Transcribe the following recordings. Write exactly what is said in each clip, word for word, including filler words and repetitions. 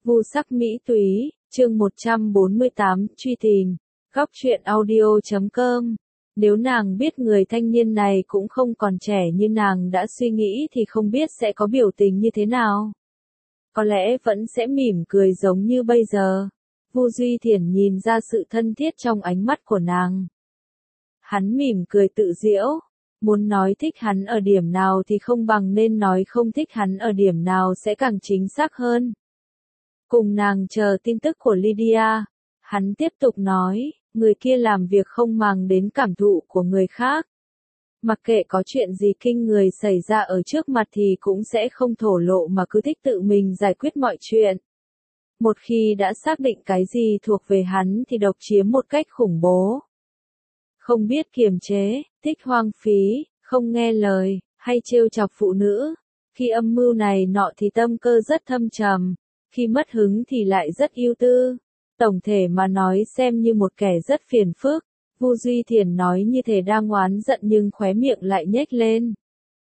Vu sắc mỹ túy, chương một trăm bốn mươi tám, truy tìm, góc truyện audio chấm com. Nếu nàng biết người thanh niên này cũng không còn trẻ như nàng đã suy nghĩ thì không biết sẽ có biểu tình như thế nào. Có lẽ vẫn sẽ mỉm cười giống như bây giờ. Vu Duy Thiển nhìn ra sự thân thiết trong ánh mắt của nàng. Hắn mỉm cười tự giễu, muốn nói thích hắn ở điểm nào thì không bằng nên nói không thích hắn ở điểm nào sẽ càng chính xác hơn. Cùng nàng chờ tin tức của Lydia, hắn tiếp tục nói, người kia làm việc không màng đến cảm thụ của người khác. Mặc kệ có chuyện gì kinh người xảy ra ở trước mặt thì cũng sẽ không thổ lộ mà cứ thích tự mình giải quyết mọi chuyện. Một khi đã xác định cái gì thuộc về hắn thì độc chiếm một cách khủng bố. Không biết kiềm chế, thích hoang phí, không nghe lời, hay trêu chọc phụ nữ. Khi âm mưu này nọ thì tâm cơ rất thâm trầm, khi mất hứng thì lại rất ưu tư. Tổng thể mà nói xem như một kẻ rất phiền phức. Vu Duy Thiển nói như thể đang oán giận nhưng khóe miệng lại nhếch lên.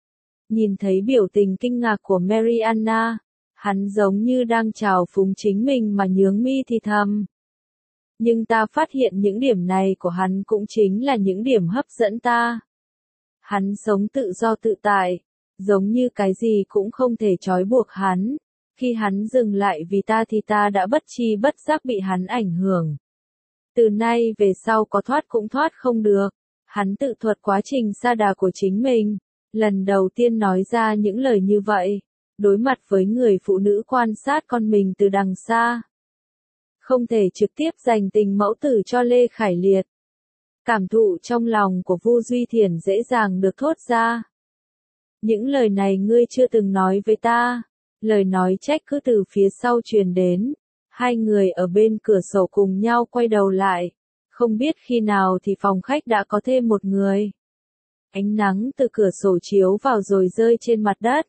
Nhìn thấy biểu tình kinh ngạc của Mariana, hắn giống như đang trào phúng chính mình mà nhướng mi thì thầm. Nhưng ta phát hiện những điểm này của hắn cũng chính là những điểm hấp dẫn ta. Hắn sống tự do tự tại, giống như cái gì cũng không thể trói buộc hắn. Khi hắn dừng lại vì ta thì ta đã bất tri bất giác bị hắn ảnh hưởng. Từ nay về sau có thoát cũng thoát không được. Hắn tự thuật quá trình sa đà của chính mình. Lần đầu tiên nói ra những lời như vậy. Đối mặt với người phụ nữ quan sát con mình từ đằng xa. Không thể trực tiếp dành tình mẫu tử cho Lê Khải Liệt. Cảm thụ trong lòng của Vu Duy Thiển dễ dàng được thốt ra. Những lời này ngươi chưa từng nói với ta. Lời nói trách cứ từ phía sau truyền đến. Hai người ở bên cửa sổ cùng nhau quay đầu lại. Không biết khi nào thì phòng khách đã có thêm một người. Ánh nắng từ cửa sổ chiếu vào rồi rơi trên mặt đất.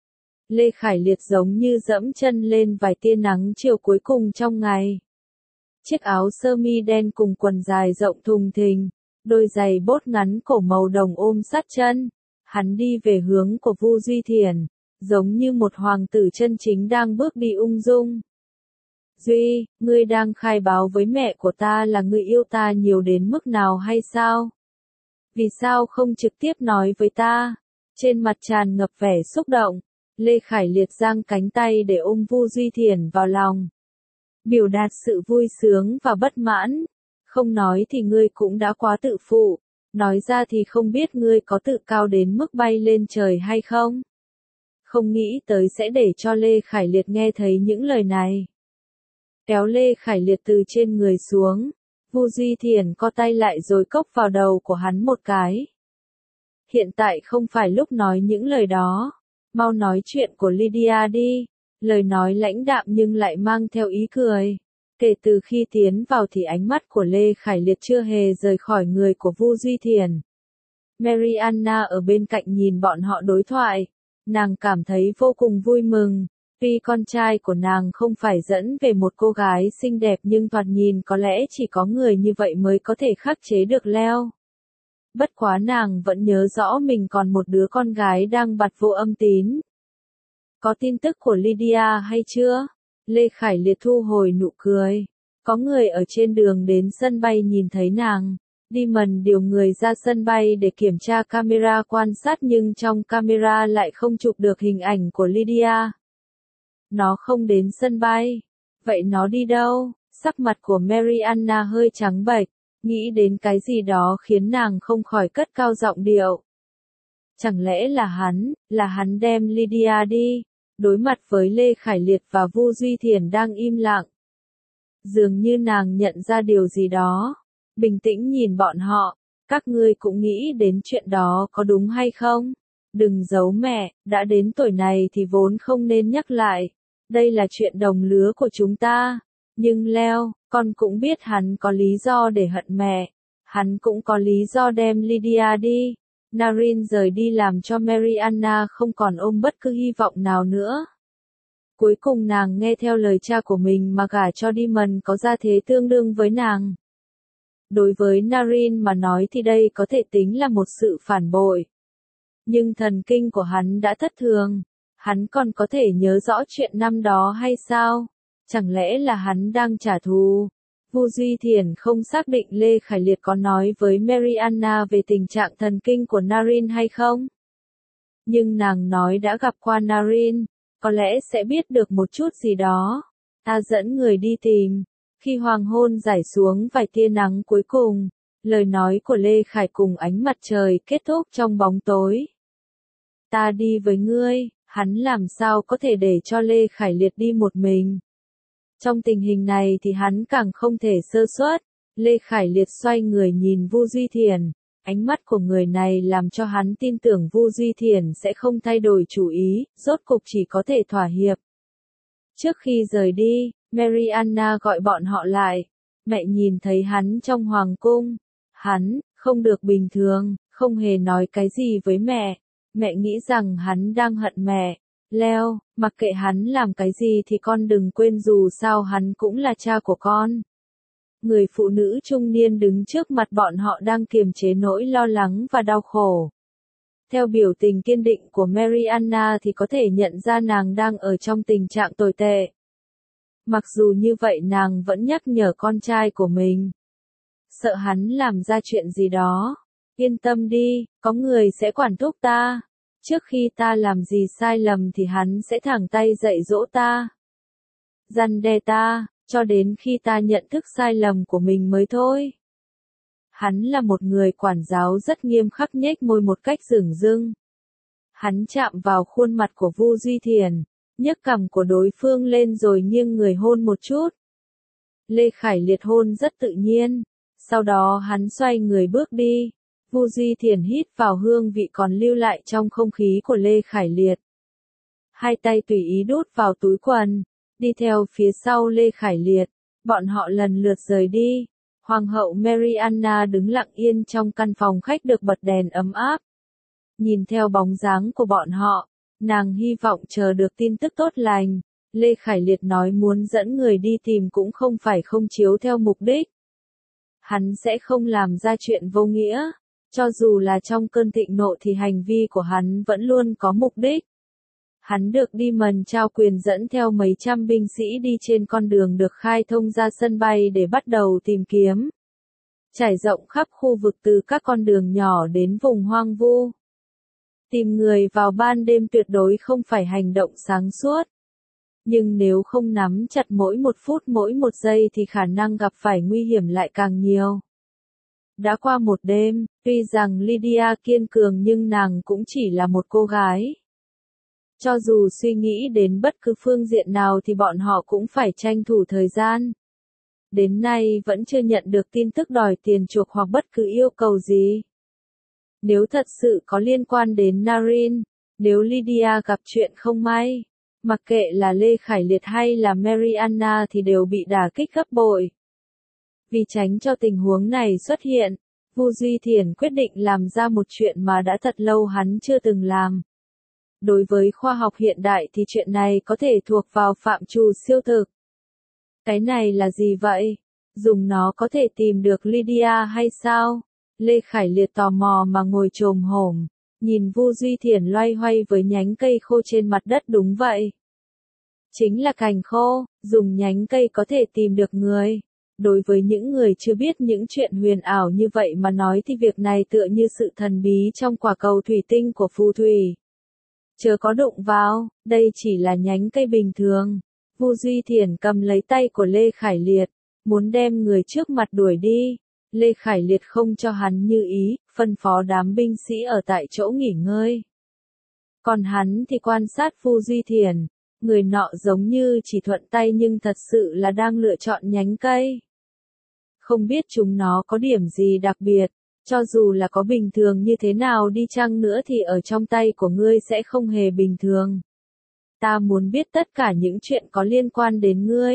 Lê Khải Liệt giống như dẫm chân lên vài tia nắng chiều cuối cùng trong ngày. Chiếc áo sơ mi đen cùng quần dài rộng thùng thình, đôi giày bốt ngắn cổ màu đồng ôm sát chân. Hắn đi về hướng của Vu Duy Thiển, giống như một hoàng tử chân chính đang bước đi ung dung. Duy, ngươi đang khai báo với mẹ của ta là ngươi yêu ta nhiều đến mức nào hay sao? Vì sao không trực tiếp nói với ta? Trên mặt tràn ngập vẻ xúc động, Lê Khải Liệt giang cánh tay để ôm Vu Duy Thiển vào lòng. Biểu đạt sự vui sướng và bất mãn. Không nói thì ngươi cũng đã quá tự phụ, nói ra thì không biết ngươi có tự cao đến mức bay lên trời hay không? Không nghĩ tới sẽ để cho Lê Khải Liệt nghe thấy những lời này. Kéo Lê Khải Liệt từ trên người xuống, Vu Duy Thiển co tay lại rồi cốc vào đầu của hắn một cái. Hiện tại không phải lúc nói những lời đó, mau nói chuyện của Lydia đi. Lời nói lãnh đạm nhưng lại mang theo ý cười. Kể từ khi tiến vào thì ánh mắt của Lê Khải Liệt chưa hề rời khỏi người của Vu Duy Thiển. Mariana ở bên cạnh nhìn bọn họ đối thoại. Nàng cảm thấy vô cùng vui mừng. Tuy con trai của nàng không phải dẫn về một cô gái xinh đẹp nhưng thoạt nhìn có lẽ chỉ có người như vậy mới có thể khắc chế được Leo. Bất quá nàng vẫn nhớ rõ mình còn một đứa con gái đang bặt vô âm tín. Có tin tức của Lydia hay chưa? Lê Khải Liệt thu hồi nụ cười. Có người ở trên đường đến sân bay nhìn thấy nàng. Demon điều người ra sân bay để kiểm tra camera quan sát nhưng trong camera lại không chụp được hình ảnh của Lydia. Nó không đến sân bay. Vậy nó đi đâu? Sắc mặt của Mariana hơi trắng bệch, nghĩ đến cái gì đó khiến nàng không khỏi cất cao giọng điệu. Chẳng lẽ là hắn, là hắn đem Lydia đi? Đối mặt với Lê Khải Liệt và Vu Duy Thiển đang im lặng. Dường như nàng nhận ra điều gì đó. Bình tĩnh nhìn bọn họ. Các ngươi cũng nghĩ đến chuyện đó có đúng hay không? Đừng giấu mẹ, đã đến tuổi này thì vốn không nên nhắc lại. Đây là chuyện đồng lứa của chúng ta. Nhưng Leo, con cũng biết hắn có lý do để hận mẹ. Hắn cũng có lý do đem Lydia đi. Narin rời đi làm cho Mariana không còn ôm bất cứ hy vọng nào nữa. Cuối cùng nàng nghe theo lời cha của mình mà gả cho Demon có gia thế tương đương với nàng. Đối với Narin mà nói thì đây có thể tính là một sự phản bội. Nhưng thần kinh của hắn đã thất thường. Hắn còn có thể nhớ rõ chuyện năm đó hay sao? Chẳng lẽ là hắn đang trả thù? Vu Duy Thiển không xác định Lê Khải Liệt có nói với Mariana về tình trạng thần kinh của Naren hay không. Nhưng nàng nói đã gặp qua Naren, có lẽ sẽ biết được một chút gì đó. Ta dẫn người đi tìm. Khi hoàng hôn rải xuống vài tia nắng cuối cùng, lời nói của Lê Khải cùng ánh mặt trời kết thúc trong bóng tối. Ta đi với ngươi, hắn làm sao có thể để cho Lê Khải Liệt đi một mình. Trong tình hình này thì hắn càng không thể sơ suất. Lê Khải Liệt xoay người nhìn Vu Duy Thiển, ánh mắt của người này làm cho hắn tin tưởng Vu Duy Thiển sẽ không thay đổi chủ ý, rốt cục chỉ có thể thỏa hiệp. Trước khi rời đi, Mariana gọi bọn họ lại. Mẹ nhìn thấy hắn trong hoàng cung. Hắn, không được bình thường, không hề nói cái gì với mẹ. Mẹ nghĩ rằng hắn đang hận mẹ. Leo, mặc kệ hắn làm cái gì thì con đừng quên dù sao hắn cũng là cha của con. Người phụ nữ trung niên đứng trước mặt bọn họ đang kiềm chế nỗi lo lắng và đau khổ. Theo biểu tình kiên định của Mariana thì có thể nhận ra nàng đang ở trong tình trạng tồi tệ. Mặc dù như vậy nàng vẫn nhắc nhở con trai của mình. Sợ hắn làm ra chuyện gì đó. Yên tâm đi, có người sẽ quản thúc ta. Trước khi ta làm gì sai lầm thì hắn sẽ thẳng tay dạy dỗ ta. Răn đe ta, cho đến khi ta nhận thức sai lầm của mình mới thôi. Hắn là một người quản giáo rất nghiêm khắc, nhếch môi một cách dửng dưng. Hắn chạm vào khuôn mặt của Vu Duy Thiển, nhấc cằm của đối phương lên rồi nghiêng người hôn một chút. Lê Khải Liệt hôn rất tự nhiên, sau đó hắn xoay người bước đi. Vu Duy Thiển hít vào hương vị còn lưu lại trong không khí của Lê Khải Liệt. Hai tay tùy ý đút vào túi quần, đi theo phía sau Lê Khải Liệt, bọn họ lần lượt rời đi. Hoàng hậu Mariana đứng lặng yên trong căn phòng khách được bật đèn ấm áp. Nhìn theo bóng dáng của bọn họ, nàng hy vọng chờ được tin tức tốt lành. Lê Khải Liệt nói muốn dẫn người đi tìm cũng không phải không chiếu theo mục đích. Hắn sẽ không làm ra chuyện vô nghĩa. Cho dù là trong cơn thịnh nộ thì hành vi của hắn vẫn luôn có mục đích. Hắn được đi mần trao quyền dẫn theo mấy trăm binh sĩ đi trên con đường được khai thông ra sân bay để bắt đầu tìm kiếm. Trải rộng khắp khu vực từ các con đường nhỏ đến vùng hoang vu. Tìm người vào ban đêm tuyệt đối không phải hành động sáng suốt. Nhưng nếu không nắm chặt mỗi một phút mỗi một giây thì khả năng gặp phải nguy hiểm lại càng nhiều. Đã qua một đêm, tuy rằng Lydia kiên cường nhưng nàng cũng chỉ là một cô gái. Cho dù suy nghĩ đến bất cứ phương diện nào thì bọn họ cũng phải tranh thủ thời gian. Đến nay vẫn chưa nhận được tin tức đòi tiền chuộc hoặc bất cứ yêu cầu gì. Nếu thật sự có liên quan đến Naren, nếu Lydia gặp chuyện không may, mặc kệ là Lê Khải Liệt hay là Mariana thì đều bị đả kích gấp bội. Vì tránh cho tình huống này xuất hiện, Vu Duy Thiển quyết định làm ra một chuyện mà đã thật lâu hắn chưa từng làm. Đối với khoa học hiện đại thì chuyện này có thể thuộc vào phạm trù siêu thực. Cái này là gì vậy? Dùng nó có thể tìm được Lydia hay sao? Lê Khải Liệt tò mò mà ngồi chồm hổm, nhìn Vu Duy Thiển loay hoay với nhánh cây khô trên mặt đất. Đúng vậy. Chính là cành khô, dùng nhánh cây có thể tìm được người. Đối với những người chưa biết những chuyện huyền ảo như vậy mà nói thì việc này tựa như sự thần bí trong quả cầu thủy tinh của phù thủy. Chớ có đụng vào, đây chỉ là nhánh cây bình thường. Vu Duy Thiển cầm lấy tay của Lê Khải Liệt, muốn đem người trước mặt đuổi đi. Lê Khải Liệt không cho hắn như ý, phân phó đám binh sĩ ở tại chỗ nghỉ ngơi. Còn hắn thì quan sát Vu Duy Thiển, người nọ giống như chỉ thuận tay nhưng thật sự là đang lựa chọn nhánh cây. Không biết chúng nó có điểm gì đặc biệt, cho dù là có bình thường như thế nào đi chăng nữa thì ở trong tay của ngươi sẽ không hề bình thường. Ta muốn biết tất cả những chuyện có liên quan đến ngươi.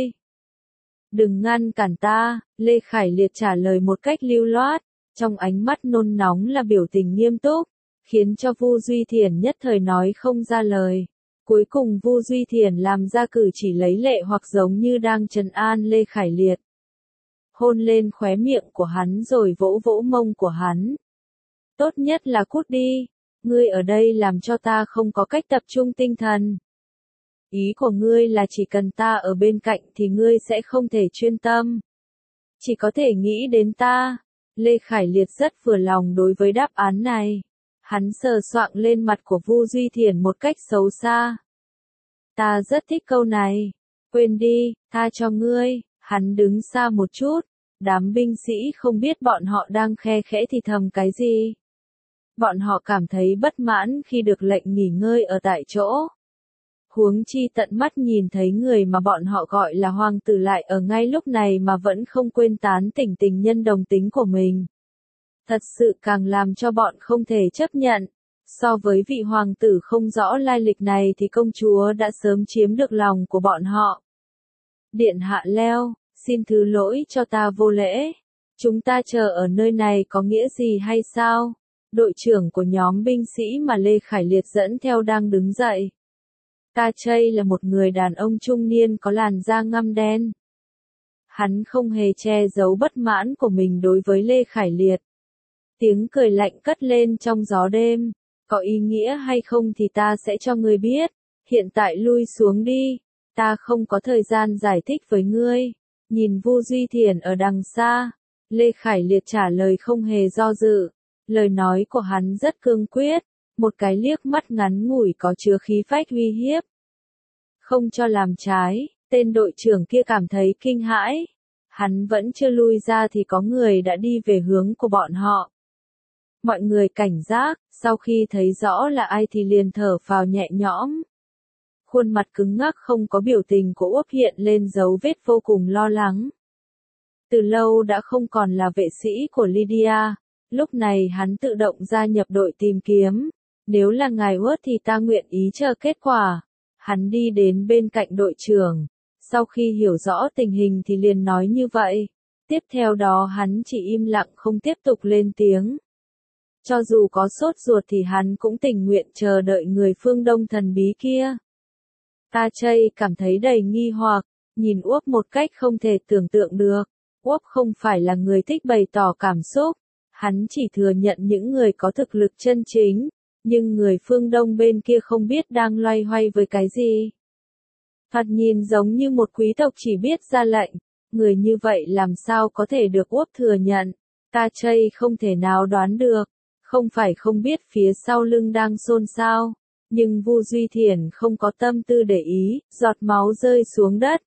Đừng ngăn cản ta, Lê Khải Liệt trả lời một cách lưu loát, trong ánh mắt nôn nóng là biểu tình nghiêm túc, khiến cho Vu Duy Thiển nhất thời nói không ra lời. Cuối cùng Vu Duy Thiển làm ra cử chỉ lấy lệ hoặc giống như đang trấn an Lê Khải Liệt. Hôn lên khóe miệng của hắn rồi vỗ vỗ mông của hắn. Tốt nhất là cút đi, ngươi ở đây làm cho ta không có cách tập trung tinh thần. Ý của ngươi là chỉ cần ta ở bên cạnh thì ngươi sẽ không thể chuyên tâm. Chỉ có thể nghĩ đến ta. Lê Khải Liệt rất vừa lòng đối với đáp án này. Hắn sờ soạng lên mặt của Vu Duy Thiển một cách xấu xa. Ta rất thích câu này. Quên đi, tha cho ngươi. Hắn đứng xa một chút. Đám binh sĩ không biết bọn họ đang khe khẽ thì thầm cái gì. Bọn họ cảm thấy bất mãn khi được lệnh nghỉ ngơi ở tại chỗ. Huống chi tận mắt nhìn thấy người mà bọn họ gọi là hoàng tử lại ở ngay lúc này mà vẫn không quên tán tỉnh tình nhân đồng tính của mình. Thật sự càng làm cho bọn không thể chấp nhận. So với vị hoàng tử không rõ lai lịch này thì công chúa đã sớm chiếm được lòng của bọn họ. Điện hạ Leo, xin thứ lỗi cho ta vô lễ. Chúng ta chờ ở nơi này có nghĩa gì hay sao? Đội trưởng của nhóm binh sĩ mà Lê Khải Liệt dẫn theo đang đứng dậy. Ta Chay là một người đàn ông trung niên có làn da ngăm đen. Hắn không hề che giấu bất mãn của mình đối với Lê Khải Liệt. Tiếng cười lạnh cất lên trong gió đêm. Có ý nghĩa hay không thì ta sẽ cho ngươi biết. Hiện tại lui xuống đi. Ta không có thời gian giải thích với ngươi. Nhìn Vu Duy Thiển ở đằng xa. Lê Khải Liệt trả lời không hề do dự. Lời nói của hắn rất cương quyết. Một cái liếc mắt ngắn ngủi có chứa khí phách uy hiếp. Không cho làm trái, tên đội trưởng kia cảm thấy kinh hãi. Hắn vẫn chưa lui ra thì có người đã đi về hướng của bọn họ. Mọi người cảnh giác, sau khi thấy rõ là ai thì liền thở phào nhẹ nhõm. Khuôn mặt cứng ngắc không có biểu tình của Úc hiện lên dấu vết vô cùng lo lắng. Từ lâu đã không còn là vệ sĩ của Lydia, lúc này hắn tự động gia nhập đội tìm kiếm. Nếu là ngài Uất thì ta nguyện ý chờ kết quả. Hắn đi đến bên cạnh đội trưởng. Sau khi hiểu rõ tình hình thì liền nói như vậy. Tiếp theo đó hắn chỉ im lặng không tiếp tục lên tiếng. Cho dù có sốt ruột thì hắn cũng tình nguyện chờ đợi người phương Đông thần bí kia. Ta Chay cảm thấy đầy nghi hoặc, nhìn Úc một cách không thể tưởng tượng được. Úc không phải là người thích bày tỏ cảm xúc. Hắn chỉ thừa nhận những người có thực lực chân chính. Nhưng người phương Đông bên kia không biết đang loay hoay với cái gì. Thoạt nhìn giống như một quý tộc chỉ biết ra lệnh. Người như vậy làm sao có thể được Úc thừa nhận. Ta Chay không thể nào đoán được. Không phải không biết phía sau lưng đang xôn xao. Nhưng Vu Duy Thiển không có tâm tư để ý, giọt máu rơi xuống đất.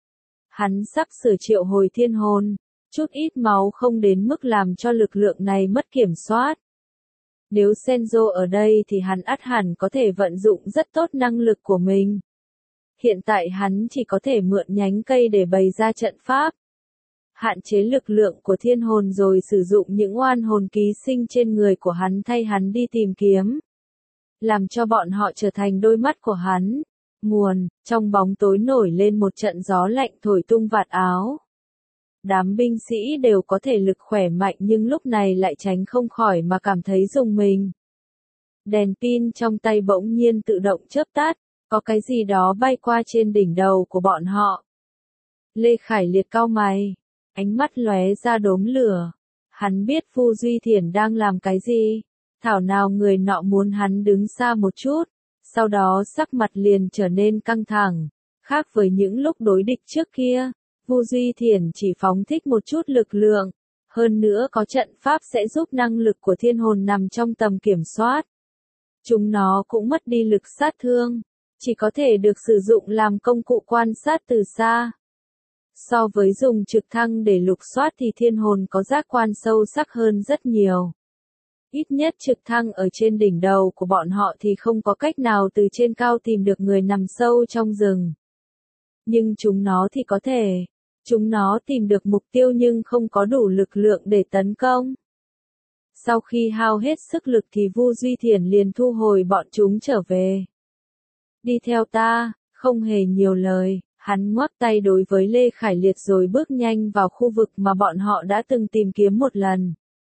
Hắn sắp sửa triệu hồi thiên hồn. Chút ít máu không đến mức làm cho lực lượng này mất kiểm soát. Nếu Senzo ở đây thì hắn ắt hẳn có thể vận dụng rất tốt năng lực của mình. Hiện tại hắn chỉ có thể mượn nhánh cây để bày ra trận pháp. Hạn chế lực lượng của thiên hồn rồi sử dụng những oan hồn ký sinh trên người của hắn thay hắn đi tìm kiếm. Làm cho bọn họ trở thành đôi mắt của hắn. Nguồn, trong bóng tối nổi lên một trận gió lạnh thổi tung vạt áo. Đám binh sĩ đều có thể lực khỏe mạnh nhưng lúc này lại tránh không khỏi mà cảm thấy rùng mình. Đèn pin trong tay bỗng nhiên tự động chớp tắt, có cái gì đó bay qua trên đỉnh đầu của bọn họ. Lê Khải Liệt cau mày, ánh mắt lóe ra đốm lửa. Hắn biết Vu Duy Thiển đang làm cái gì, thảo nào người nọ muốn hắn đứng xa một chút, sau đó sắc mặt liền trở nên căng thẳng, khác với những lúc đối địch trước kia. Vu Duy Thiển chỉ phóng thích một chút lực lượng, hơn nữa có trận pháp sẽ giúp năng lực của thiên hồn nằm trong tầm kiểm soát. Chúng nó cũng mất đi lực sát thương, chỉ có thể được sử dụng làm công cụ quan sát từ xa. So với dùng trực thăng để lục soát thì thiên hồn có giác quan sâu sắc hơn rất nhiều. Ít nhất trực thăng ở trên đỉnh đầu của bọn họ thì không có cách nào từ trên cao tìm được người nằm sâu trong rừng. Nhưng chúng nó thì có thể. Chúng nó tìm được mục tiêu nhưng không có đủ lực lượng để tấn công. Sau khi hao hết sức lực thì Vu Duy Thiển liền thu hồi bọn chúng trở về. Đi theo ta, không hề nhiều lời, hắn ngoắc tay đối với Lê Khải Liệt rồi bước nhanh vào khu vực mà bọn họ đã từng tìm kiếm một lần.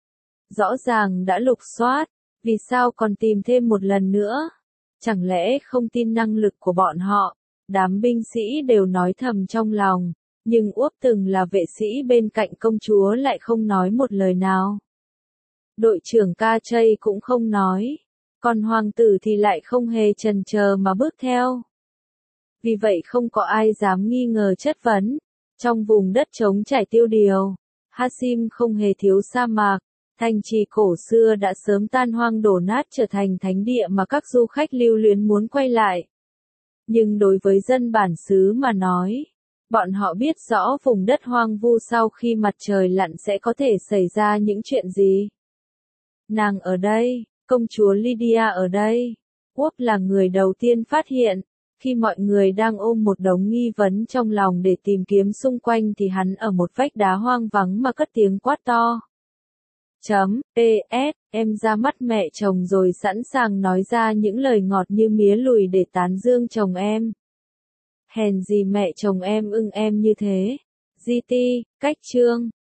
Rõ ràng đã lục soát, vì sao còn tìm thêm một lần nữa? Chẳng lẽ không tin năng lực của bọn họ? Đám binh sĩ đều nói thầm trong lòng. Nhưng Úc từng là vệ sĩ bên cạnh công chúa lại không nói một lời nào. Đội trưởng Ca Chay cũng không nói. Còn hoàng tử thì lại không hề chần chờ mà bước theo. Vì vậy không có ai dám nghi ngờ chất vấn. Trong vùng đất trống trải tiêu điều, Hashim không hề thiếu sa mạc. Thành trì cổ xưa đã sớm tan hoang đổ nát trở thành thánh địa mà các du khách lưu luyến muốn quay lại. Nhưng đối với dân bản xứ mà nói, bọn họ biết rõ vùng đất hoang vu sau khi mặt trời lặn sẽ có thể xảy ra những chuyện gì. Nàng ở đây, công chúa Lydia ở đây. Quốc là người đầu tiên phát hiện. Khi mọi người đang ôm một đống nghi vấn trong lòng để tìm kiếm xung quanh thì hắn ở một vách đá hoang vắng mà cất tiếng quát to. Chấm, pê ét, em ra mắt mẹ chồng rồi sẵn sàng nói ra những lời ngọt như mía lùi để tán dương chồng em. Hèn gì mẹ chồng em ưng em như thế. giê tê, cách chương.